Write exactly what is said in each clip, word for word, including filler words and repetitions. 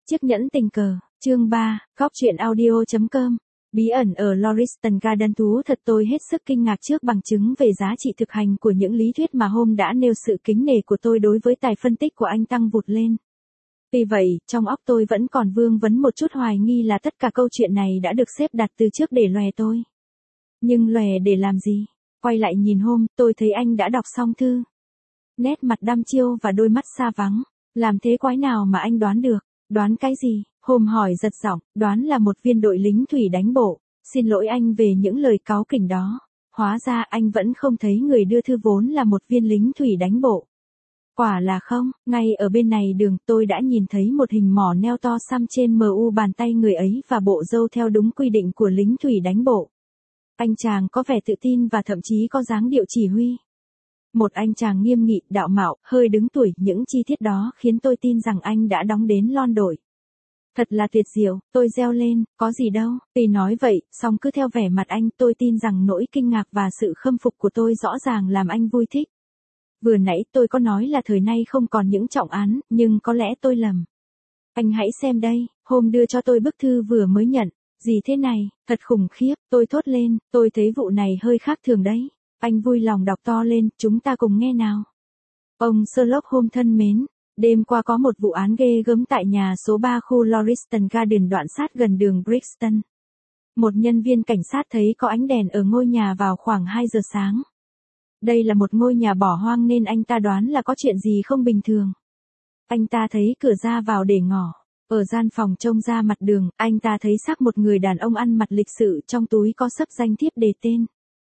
Chiếc nhẫn tình cờ, chương ba, góc truyện audio.com. Bí ẩn ở Lauriston Garden. Thú thật tôi hết sức kinh ngạc trước bằng chứng về giá trị thực hành của những lý thuyết mà Holmes đã nêu. Sự kính nể của tôi đối với tài phân tích của anh tăng vụt lên. Vì vậy, trong óc tôi vẫn còn vương vấn một chút hoài nghi là tất cả câu chuyện này đã được xếp đặt từ trước để lòe tôi. Nhưng lòe để làm gì? Quay lại nhìn Holmes, tôi thấy anh đã đọc xong thư. Nét mặt đăm chiêu và đôi mắt xa vắng. Làm thế quái nào mà anh đoán được? Đoán cái gì? Holmes hỏi giật giọng. Đoán là một viên đội lính thủy đánh bộ. Xin lỗi anh về những lời cáu kỉnh đó. Hóa ra anh vẫn không thấy người đưa thư vốn là một viên lính thủy đánh bộ. Quả là không, ngay ở bên này đường tôi đã nhìn thấy một hình mỏ neo to xăm trên mu bàn tay người ấy và bộ râu theo đúng quy định của lính thủy đánh bộ. Anh chàng có vẻ tự tin và thậm chí có dáng điệu chỉ huy. Một anh chàng nghiêm nghị, đạo mạo, hơi đứng tuổi, những chi tiết đó khiến tôi tin rằng anh đã đóng đến lon đội. Thật là tuyệt diệu, tôi reo lên, có gì đâu, tuy nói vậy, song cứ theo vẻ mặt anh tôi tin rằng nỗi kinh ngạc và sự khâm phục của tôi rõ ràng làm anh vui thích. Vừa nãy tôi có nói là thời nay không còn những trọng án, nhưng có lẽ tôi lầm. Anh hãy xem đây, Holmes đưa cho tôi bức thư vừa mới nhận. Gì thế này, thật khủng khiếp, tôi thốt lên, tôi thấy vụ này hơi khác thường đấy. Anh vui lòng đọc to lên, chúng ta cùng nghe nào. Ông Sherlock Holmes thân mến, đêm qua có một vụ án ghê gớm tại nhà số ba khu Lauriston Garden đoạn sát gần đường Brixton. Một nhân viên cảnh sát thấy có ánh đèn ở ngôi nhà vào khoảng hai giờ sáng. Đây là một ngôi nhà bỏ hoang nên anh ta đoán là có chuyện gì không bình thường. Anh ta thấy cửa ra vào để ngỏ. Ở gian phòng trông ra mặt đường, anh ta thấy xác một người đàn ông ăn mặc lịch sự, trong túi có sấp danh thiếp đề tên.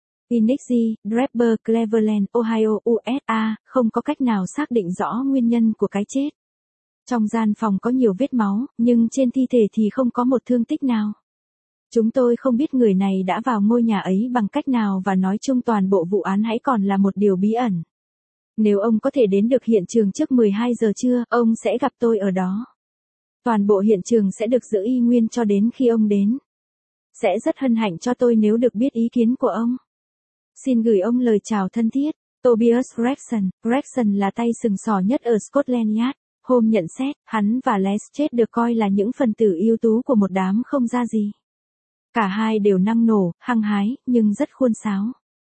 Inixi, Draper, Cleveland, Ohio, u ét a, không có cách nào xác định rõ nguyên nhân của cái chết. Trong gian phòng có nhiều vết máu, nhưng trên thi thể thì không có một thương tích nào. Chúng tôi không biết người này đã vào ngôi nhà ấy bằng cách nào và nói chung toàn bộ vụ án hãy còn là một điều bí ẩn. Nếu ông có thể đến được hiện trường trước mười hai giờ trưa, ông sẽ gặp tôi ở đó. Toàn bộ hiện trường sẽ được giữ y nguyên cho đến khi ông đến. Sẽ rất hân hạnh cho tôi nếu được biết ý kiến của ông. Xin gửi ông lời chào thân thiết, Tobias Gregson. Gregson là tay sừng sỏ nhất ở Scotland Yard. Holmes nhận xét, hắn và Lestrade được coi là những phần tử ưu tú của một đám không ra gì. Cả hai đều năng nổ, hăng hái, nhưng rất khuôn sáo.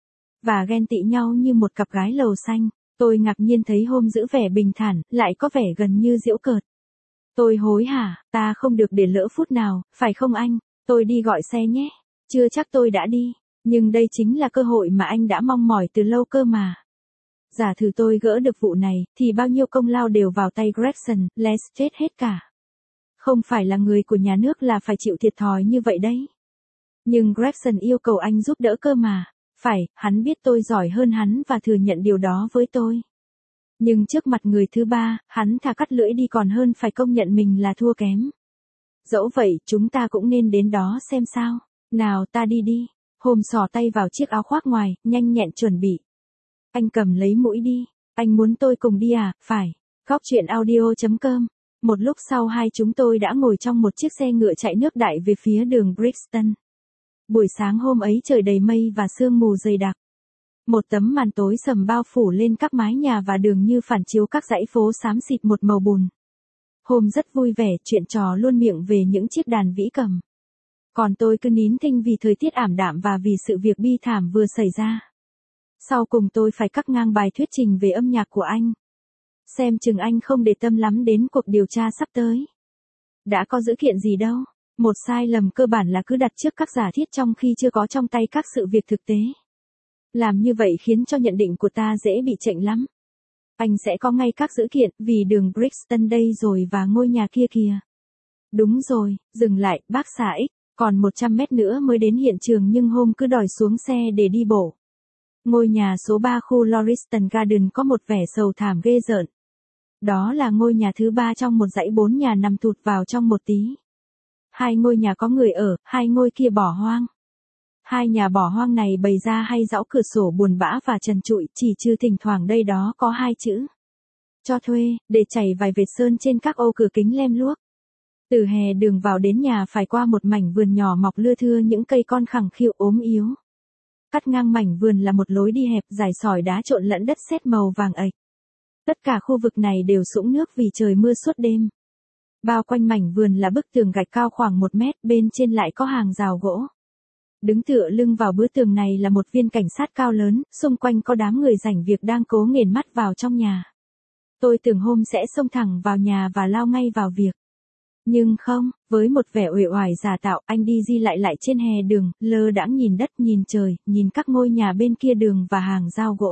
Và ghen tị nhau như một cặp gái lầu xanh. Tôi ngạc nhiên thấy Holmes giữ vẻ bình thản, lại có vẻ gần như giễu cợt. Tôi hối hả, ta không được để lỡ phút nào, phải không anh? Tôi đi gọi xe nhé. Chưa chắc tôi đã đi. Nhưng đây chính là cơ hội mà anh đã mong mỏi từ lâu cơ mà. Giả thử tôi gỡ được vụ này, thì bao nhiêu công lao đều vào tay Gregson, Lestrade hết cả. Không phải là người của nhà nước là phải chịu thiệt thòi như vậy đấy. Nhưng Gregson yêu cầu anh giúp đỡ cơ mà. Phải, hắn biết tôi giỏi hơn hắn và thừa nhận điều đó với tôi. Nhưng trước mặt người thứ ba, hắn thà cắt lưỡi đi còn hơn phải công nhận mình là thua kém. Dẫu vậy, chúng ta cũng nên đến đó xem sao. Nào ta đi đi. Holmes xỏ tay vào chiếc áo khoác ngoài, nhanh nhẹn chuẩn bị. Anh cầm lấy mũi đi. Anh muốn tôi cùng đi à? Phải. Góc truyện audio.com. Một lúc sau hai chúng tôi đã ngồi trong một chiếc xe ngựa chạy nước đại về phía đường Brixton. Buổi sáng hôm ấy trời đầy mây và sương mù dày đặc. Một tấm màn tối sầm bao phủ lên các mái nhà và đường như phản chiếu các dãy phố xám xịt một màu bùn. Holmes rất vui vẻ chuyện trò luôn miệng về những chiếc đàn vĩ cầm. Còn tôi cứ nín thinh vì thời tiết ảm đạm và vì sự việc bi thảm vừa xảy ra. Sau cùng tôi phải cắt ngang bài thuyết trình về âm nhạc của anh. Xem chừng anh không để tâm lắm đến cuộc điều tra sắp tới. Đã có dữ kiện gì đâu. Một sai lầm cơ bản là cứ đặt trước các giả thiết trong khi chưa có trong tay các sự việc thực tế. Làm như vậy khiến cho nhận định của ta dễ bị chệch lắm. Anh sẽ có ngay các dữ kiện vì đường Brixton đây rồi và ngôi nhà kia kìa. Đúng rồi, dừng lại, bác xã X. Còn một trăm mét nữa mới đến hiện trường nhưng Holmes cứ đòi xuống xe để đi bộ. Ngôi nhà số ba khu Lauriston Garden có một vẻ sầu thảm ghê rợn. Đó là ngôi nhà thứ ba trong một dãy bốn nhà nằm thụt vào trong một tí. Hai ngôi nhà có người ở, hai ngôi kia bỏ hoang. Hai nhà bỏ hoang này bày ra hai dãy cửa sổ buồn bã và trần trụi, chỉ trừ thỉnh thoảng đây đó có hai chữ cho thuê, để chảy vài vệt sơn trên các ô cửa kính lem luốc. Từ hè đường vào đến nhà phải qua một mảnh vườn nhỏ mọc lưa thưa những cây con khẳng khiu ốm yếu. Cắt ngang mảnh vườn là một lối đi hẹp dài sỏi đá trộn lẫn đất sét màu vàng ạch. Tất cả khu vực này đều sũng nước vì trời mưa suốt đêm. Bao quanh mảnh vườn là bức tường gạch cao khoảng một mét, bên trên lại có hàng rào gỗ. Đứng tựa lưng vào bức tường này là một viên cảnh sát cao lớn, xung quanh có đám người rảnh việc đang cố nghiền mắt vào trong nhà. Tôi tưởng hôm sẽ xông thẳng vào nhà và lao ngay vào việc. Nhưng không, với một vẻ uể oải giả tạo, anh đi di lại lại trên hè đường, lơ đãng nhìn đất, nhìn trời, nhìn các ngôi nhà bên kia đường và hàng rào gỗ.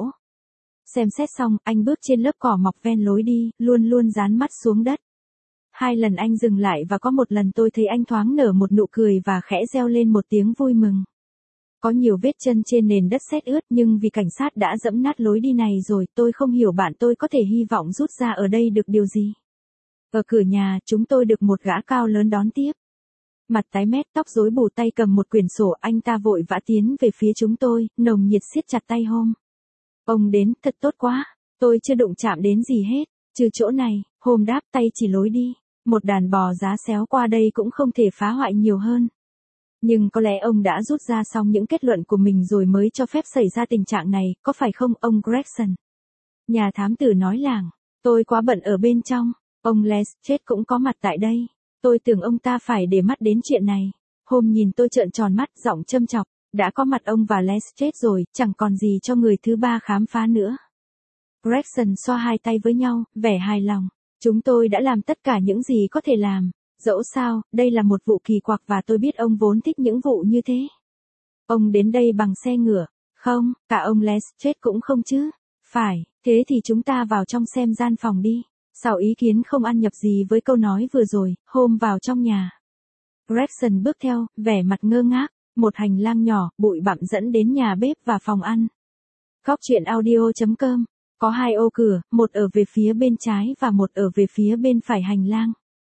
Xem xét xong, anh bước trên lớp cỏ mọc ven lối đi, luôn luôn dán mắt xuống đất. Hai lần anh dừng lại và có một lần tôi thấy anh thoáng nở một nụ cười và khẽ reo lên một tiếng vui mừng. Có nhiều vết chân trên nền đất sét ướt nhưng vì cảnh sát đã dẫm nát lối đi này rồi, tôi không hiểu bạn tôi có thể hy vọng rút ra ở đây được điều gì. Ở cửa nhà, chúng tôi được một gã cao lớn đón tiếp. Mặt tái mét, tóc rối bù, tay cầm một quyển sổ, anh ta vội vã tiến về phía chúng tôi, nồng nhiệt siết chặt tay Hôm. Ông đến, thật tốt quá, tôi chưa đụng chạm đến gì hết, trừ chỗ này. Hôm đáp, tay chỉ lối đi. Một đàn bò giá xéo qua đây cũng không thể phá hoại nhiều hơn. Nhưng có lẽ ông đã rút ra xong những kết luận của mình rồi mới cho phép xảy ra tình trạng này, có phải không ông Gregson? Nhà thám tử nói làng, tôi quá bận ở bên trong, ông Lestrade cũng có mặt tại đây. Tôi tưởng ông ta phải để mắt đến chuyện này. Hôm nhìn tôi trợn tròn mắt, giọng châm chọc, đã có mặt ông và Lestrade rồi, chẳng còn gì cho người thứ ba khám phá nữa. Gregson xoa hai tay với nhau, vẻ hài lòng. Chúng tôi đã làm tất cả những gì có thể làm. Dẫu sao, đây là một vụ kỳ quặc và tôi biết ông vốn thích những vụ như thế. Ông đến đây bằng xe ngựa. Không, cả ông Lestrade cũng không chứ. Phải, thế thì chúng ta vào trong xem gian phòng đi. Sao ý kiến không ăn nhập gì với câu nói vừa rồi, Hôm vào trong nhà. Gregson bước theo, vẻ mặt ngơ ngác, một hành lang nhỏ, bụi bặm dẫn đến nhà bếp và phòng ăn. Góc truyện audio chấm com. Có hai ô cửa, một ở về phía bên trái và một ở về phía bên phải hành lang.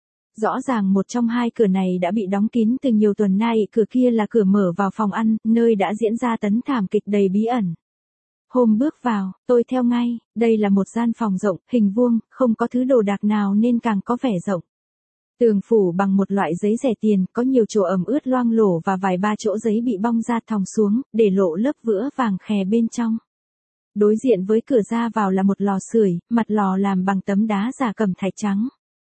Rõ ràng một trong hai cửa này đã bị đóng kín từ nhiều tuần nay, cửa kia là cửa mở vào phòng ăn, nơi đã diễn ra tấn thảm kịch đầy bí ẩn. Hôm bước vào, tôi theo ngay, đây là một gian phòng rộng, hình vuông, không có thứ đồ đạc nào nên càng có vẻ rộng. Tường phủ bằng một loại giấy rẻ tiền, có nhiều chỗ ẩm ướt loang lổ và vài ba chỗ giấy bị bong ra thòng xuống, để lộ lớp vữa vàng khè bên trong. Đối diện với cửa ra vào là một lò sưởi, mặt lò làm bằng tấm đá giả cẩm thạch trắng.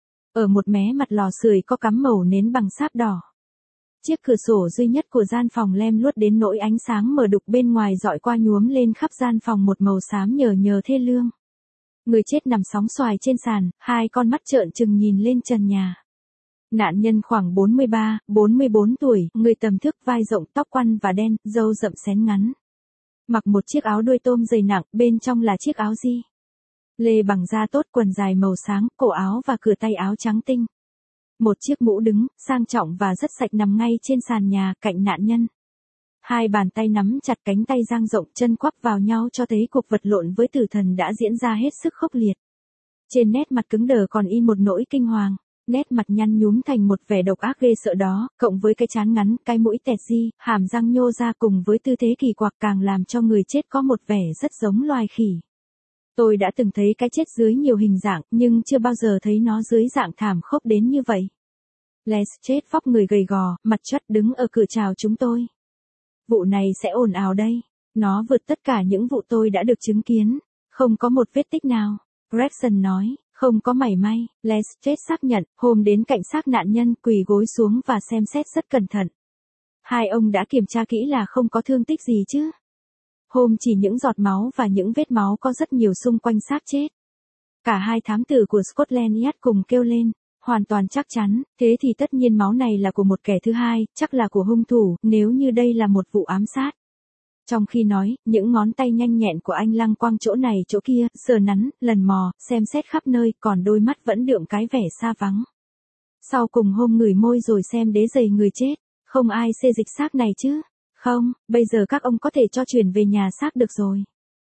Ở một mé mặt lò sưởi có cắm mẩu nến bằng sáp đỏ. Chiếc cửa sổ duy nhất của gian phòng lem luốt đến nỗi ánh sáng mờ đục bên ngoài dọi qua nhuốm lên khắp gian phòng một màu xám nhờ nhờ thê lương. Người chết nằm sóng xoài trên sàn, hai con mắt trợn trừng nhìn lên trần nhà. Nạn nhân khoảng bốn mươi ba, bốn mươi bốn tuổi, người tầm thước, vai rộng, tóc quăn và đen, râu rậm xén ngắn. Mặc một chiếc áo đuôi tôm dày nặng, bên trong là chiếc áo di lê bằng da tốt, quần dài màu sáng, cổ áo và cửa tay áo trắng tinh. Một chiếc mũ đứng, sang trọng và rất sạch nằm ngay trên sàn nhà, cạnh nạn nhân. Hai bàn tay nắm chặt cánh tay dang rộng, chân quắp vào nhau cho thấy cuộc vật lộn với tử thần đã diễn ra hết sức khốc liệt. Trên nét mặt cứng đờ còn in một nỗi kinh hoàng, nét mặt nhăn nhúm thành một vẻ độc ác ghê sợ đó, cộng với cái trán ngắn, cái mũi tẹt di, hàm răng nhô ra cùng với tư thế kỳ quặc càng làm cho người chết có một vẻ rất giống loài khỉ. Tôi đã từng thấy cái chết dưới nhiều hình dạng, nhưng chưa bao giờ thấy nó dưới dạng thảm khốc đến như vậy. Lestrade vóc người gầy gò, mặt chất đứng ở cửa chào chúng tôi. Vụ này sẽ ồn ào đây. Nó vượt tất cả những vụ tôi đã được chứng kiến. Không có một vết tích nào. Gregson nói, không có mảy may. Lestrade xác nhận, Hôm đến cạnh xác nạn nhân, quỳ gối xuống và xem xét rất cẩn thận. Hai ông đã kiểm tra kỹ là không có thương tích gì chứ? Hôm chỉ những giọt máu và những vết máu có rất nhiều xung quanh xác chết. Cả hai thám tử của Scotland Yard cùng kêu lên, hoàn toàn chắc chắn, thế thì tất nhiên máu này là của một kẻ thứ hai, chắc là của hung thủ, nếu như đây là một vụ ám sát. Trong khi nói, những ngón tay nhanh nhẹn của anh lăng quăng chỗ này chỗ kia, sờ nắn, lần mò, xem xét khắp nơi, còn đôi mắt vẫn đượm cái vẻ xa vắng. Sau cùng Hôm ngửi môi rồi xem đế giày người chết, không ai xê dịch xác này chứ. Không, bây giờ các ông có thể cho chuyển về nhà xác được rồi.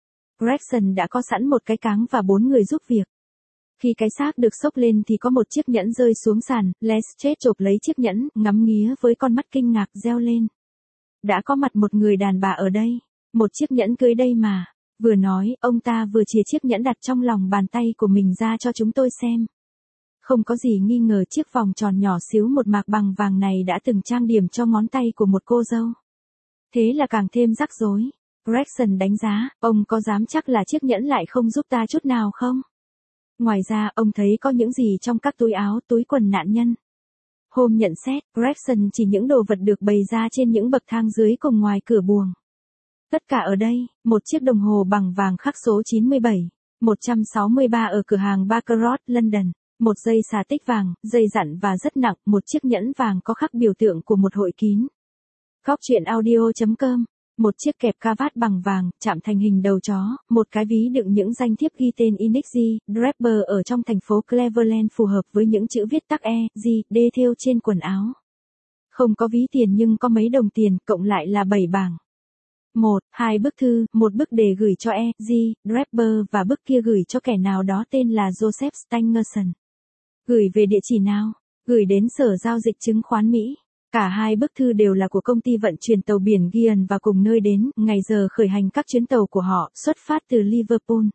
Gregson đã có sẵn một cái cáng và bốn người giúp việc. Khi cái xác được xốc lên thì có một chiếc nhẫn rơi xuống sàn, Lestrade chộp lấy chiếc nhẫn, ngắm nghía với con mắt kinh ngạc reo lên. Đã có mặt một người đàn bà ở đây, một chiếc nhẫn cưới đây mà. Vừa nói, ông ta vừa chìa chiếc nhẫn đặt trong lòng bàn tay của mình ra cho chúng tôi xem. Không có gì nghi ngờ chiếc vòng tròn nhỏ xíu một mạc bằng vàng này đã từng trang điểm cho ngón tay của một cô dâu. Thế là càng thêm rắc rối. Gregson đánh giá, ông có dám chắc là chiếc nhẫn lại không giúp ta chút nào không? Ngoài ra, ông thấy có những gì trong các túi áo, túi quần nạn nhân. Hôm nhận xét, Gregson chỉ những đồ vật được bày ra trên những bậc thang dưới cùng ngoài cửa buồng. Tất cả ở đây, một chiếc đồng hồ bằng vàng khắc số chín mươi bảy, một trăm sáu mươi ba ở cửa hàng Baccarat, London, một dây xà tích vàng, dây dặn và rất nặng, một chiếc nhẫn vàng có khắc biểu tượng của một hội kín. Góc truyện audio chấm com, một chiếc kẹp cravat bằng vàng, chạm thành hình đầu chó, một cái ví đựng những danh thiếp ghi tên Inixi, Draper ở trong thành phố Cleveland phù hợp với những chữ viết tắc E, G, D thêu trên quần áo. Không có ví tiền nhưng có mấy đồng tiền, cộng lại là bảy bảng. Một, hai bức thư, một bức để gửi cho E, G, Draper và bức kia gửi cho kẻ nào đó tên là Joseph Stangerson. Gửi về địa chỉ nào? Gửi đến Sở Giao dịch Chứng khoán Mỹ. Cả hai bức thư đều là của công ty vận chuyển tàu biển Gian và cùng nơi đến, ngày giờ khởi hành các chuyến tàu của họ, xuất phát từ Liverpool.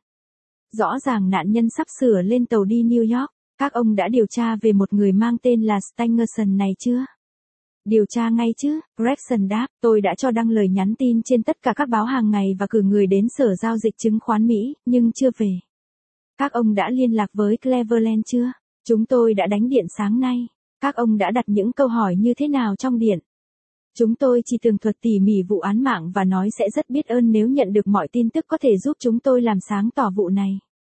Rõ ràng nạn nhân sắp sửa lên tàu đi New York. Các ông đã điều tra về một người mang tên là Stangerson này chưa? Điều tra ngay chứ, Gregson đáp, tôi đã cho đăng lời nhắn tin trên tất cả các báo hàng ngày và cử người đến Sở Giao dịch Chứng khoán Mỹ, nhưng chưa về. Các ông đã liên lạc với Cleveland chưa? Chúng tôi đã đánh điện sáng nay. Các ông đã đặt những câu hỏi như thế nào trong điện? Chúng tôi chỉ tường thuật tỉ mỉ vụ án mạng và nói sẽ rất biết ơn nếu nhận được mọi tin tức có thể giúp chúng tôi làm sáng tỏ vụ này.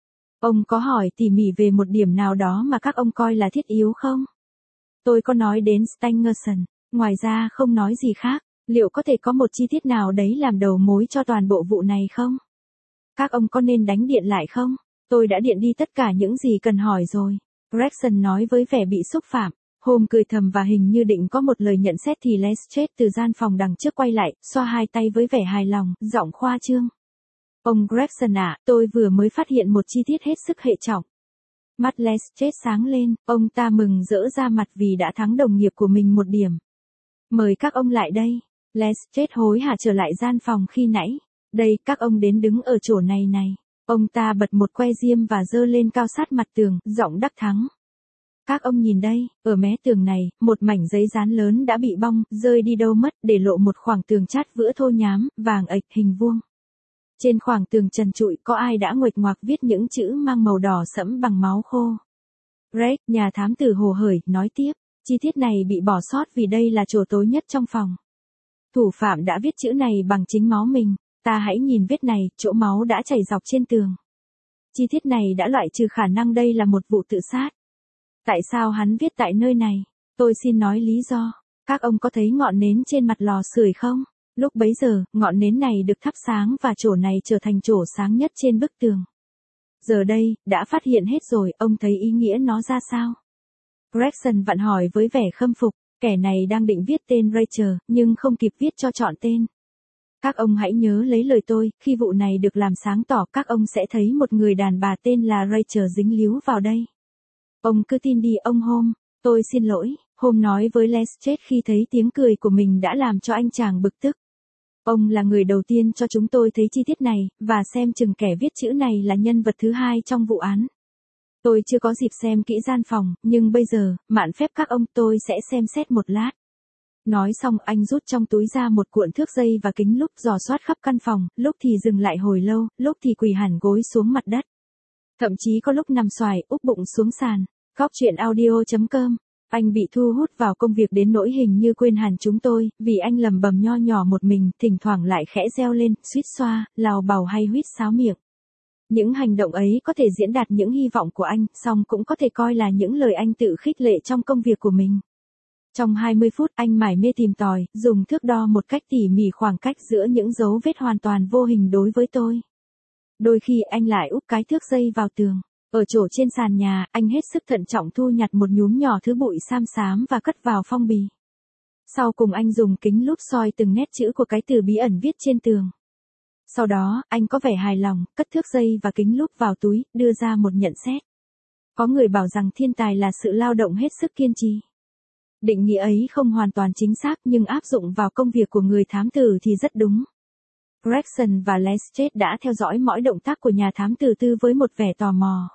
Ông có hỏi tỉ mỉ về một điểm nào đó mà các ông coi là thiết yếu không? Tôi có nói đến Stangerson, ngoài ra không nói gì khác. Liệu có thể có một chi tiết nào đấy làm đầu mối cho toàn bộ vụ này không? Các ông có nên đánh điện lại không? Tôi đã điện đi tất cả những gì cần hỏi rồi. Gregson nói với vẻ bị xúc phạm. Holmes cười thầm và hình như định có một lời nhận xét thì Lestrade từ gian phòng đằng trước quay lại, xoa hai tay với vẻ hài lòng, giọng khoa trương. Ông Gregson ạ, à, tôi vừa mới phát hiện một chi tiết hết sức hệ trọng. Mắt Lestrade sáng lên, ông ta mừng rỡ ra mặt vì đã thắng đồng nghiệp của mình một điểm. Mời các ông lại đây. Lestrade hối hả trở lại gian phòng khi nãy. Đây, các ông đến đứng ở chỗ này này. Ông ta bật một que diêm và giơ lên cao sát mặt tường, giọng đắc thắng. Các ông nhìn đây, ở mé tường này, một mảnh giấy dán lớn đã bị bong, rơi đi đâu mất, để lộ một khoảng tường chát vữa thô nhám, vàng ạch, hình vuông. Trên khoảng tường trần trụi có ai đã nguệch ngoạc viết những chữ mang màu đỏ sẫm bằng máu khô. Greg, nhà thám tử hồ hởi, nói tiếp, chi tiết này bị bỏ sót vì đây là chỗ tối nhất trong phòng. Thủ phạm đã viết chữ này bằng chính máu mình, ta hãy nhìn vết này, chỗ máu đã chảy dọc trên tường. Chi tiết này đã loại trừ khả năng đây là một vụ tự sát. Tại sao hắn viết tại nơi này? Tôi xin nói lý do. Các ông có thấy ngọn nến trên mặt lò sưởi không? Lúc bấy giờ, ngọn nến này được thắp sáng và chỗ này trở thành chỗ sáng nhất trên bức tường. Giờ đây, đã phát hiện hết rồi, ông thấy ý nghĩa nó ra sao? Gregson vặn hỏi với vẻ khâm phục, kẻ này đang định viết tên Rachel, nhưng không kịp viết cho chọn tên. Các ông hãy nhớ lấy lời tôi, khi vụ này được làm sáng tỏ các ông sẽ thấy một người đàn bà tên là Rachel dính líu vào đây. Ông cứ tin đi ông Holmes, tôi xin lỗi, Holmes nói với Lestrade khi thấy tiếng cười của mình đã làm cho anh chàng bực tức. Ông là người đầu tiên cho chúng tôi thấy chi tiết này, và xem chừng kẻ viết chữ này là nhân vật thứ hai trong vụ án. Tôi chưa có dịp xem kỹ gian phòng, nhưng bây giờ, mạn phép các ông tôi sẽ xem xét một lát. Nói xong anh rút trong túi ra một cuộn thước dây và kính lúp dò soát khắp căn phòng, lúc thì dừng lại hồi lâu, lúc thì quỳ hẳn gối xuống mặt đất. Thậm chí có lúc nằm xoài, úp bụng xuống sàn. Góc truyện audio chấm com. Anh bị thu hút vào công việc đến nỗi hình như quên hẳn chúng tôi, vì anh lầm bầm nho nhỏ một mình, thỉnh thoảng lại khẽ reo lên, suýt xoa, lào bào hay huýt sáo miệng. Những hành động ấy có thể diễn đạt những hy vọng của anh, song cũng có thể coi là những lời anh tự khích lệ trong công việc của mình. Trong hai mươi phút anh mải mê tìm tòi, dùng thước đo một cách tỉ mỉ khoảng cách giữa những dấu vết hoàn toàn vô hình đối với tôi. Đôi khi anh lại úp cái thước dây vào tường. Ở chỗ trên sàn nhà, anh hết sức thận trọng thu nhặt một nhúm nhỏ thứ bụi xám xám và cất vào phong bì. Sau cùng anh dùng kính lúp soi từng nét chữ của cái từ bí ẩn viết trên tường. Sau đó, anh có vẻ hài lòng, cất thước dây và kính lúp vào túi, đưa ra một nhận xét. Có người bảo rằng thiên tài là sự lao động hết sức kiên trì. Định nghĩa ấy không hoàn toàn chính xác nhưng áp dụng vào công việc của người thám tử thì rất đúng. Gregson và Lestrade đã theo dõi mỗi động tác của nhà thám tử tư với một vẻ tò mò.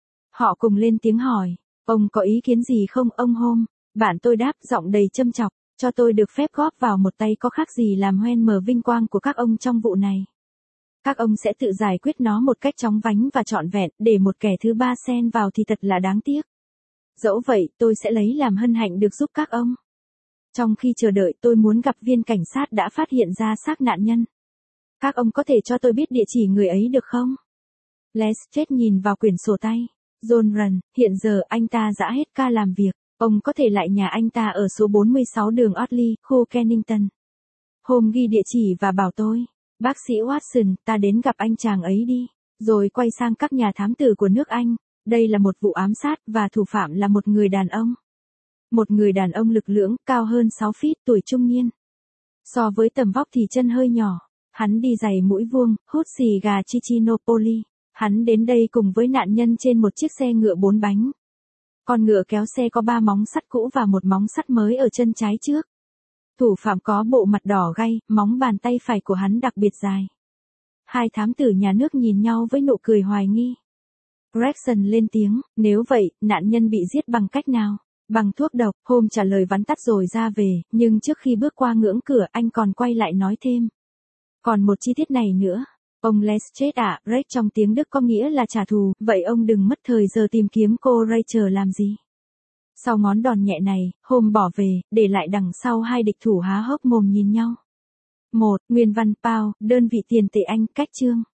Họ cùng lên tiếng hỏi, ông có ý kiến gì không ông Holmes? Bạn tôi đáp giọng đầy châm chọc, cho tôi được phép góp vào một tay có khác gì làm hoen mờ vinh quang của các ông trong vụ này. Các ông sẽ tự giải quyết nó một cách chóng vánh và trọn vẹn, để một kẻ thứ ba xen vào thì thật là đáng tiếc. Dẫu vậy, tôi sẽ lấy làm hân hạnh được giúp các ông. Trong khi chờ đợi, tôi muốn gặp viên cảnh sát đã phát hiện ra xác nạn nhân. Các ông có thể cho tôi biết địa chỉ người ấy được không? Lestrade nhìn vào quyển sổ tay. John Run, hiện giờ anh ta đã hết ca làm việc. Ông có thể lại nhà anh ta ở số bốn mươi sáu đường Otley, khu Kennington. Hôm ghi địa chỉ và bảo tôi, bác sĩ Watson, ta đến gặp anh chàng ấy đi. Rồi quay sang các nhà thám tử của nước Anh. Đây là một vụ ám sát và thủ phạm là một người đàn ông. Một người đàn ông lực lưỡng, cao hơn sáu feet, tuổi trung niên. So với tầm vóc thì chân hơi nhỏ. Hắn đi giày mũi vuông, hút xì gà Chichinopoli. Hắn đến đây cùng với nạn nhân trên một chiếc xe ngựa bốn bánh. Con ngựa kéo xe có ba móng sắt cũ và một móng sắt mới ở chân trái trước. Thủ phạm có bộ mặt đỏ gay, móng bàn tay phải của hắn đặc biệt dài. Hai thám tử nhà nước nhìn nhau với nụ cười hoài nghi. Gregson lên tiếng, nếu vậy, nạn nhân bị giết bằng cách nào? Bằng thuốc độc. Hôm trả lời vắn tắt rồi ra về, nhưng trước khi bước qua ngưỡng cửa anh còn quay lại nói thêm. Còn một chi tiết này nữa. Ông Lestrade ạ, Rake trong tiếng Đức có nghĩa là trả thù, vậy ông đừng mất thời giờ tìm kiếm cô Rachel làm gì. Sau ngón đòn nhẹ này, Holmes bỏ về, để lại đằng sau hai địch thủ há hốc mồm nhìn nhau. một. Nguyên văn Pound, đơn vị tiền tệ Anh, cách chương.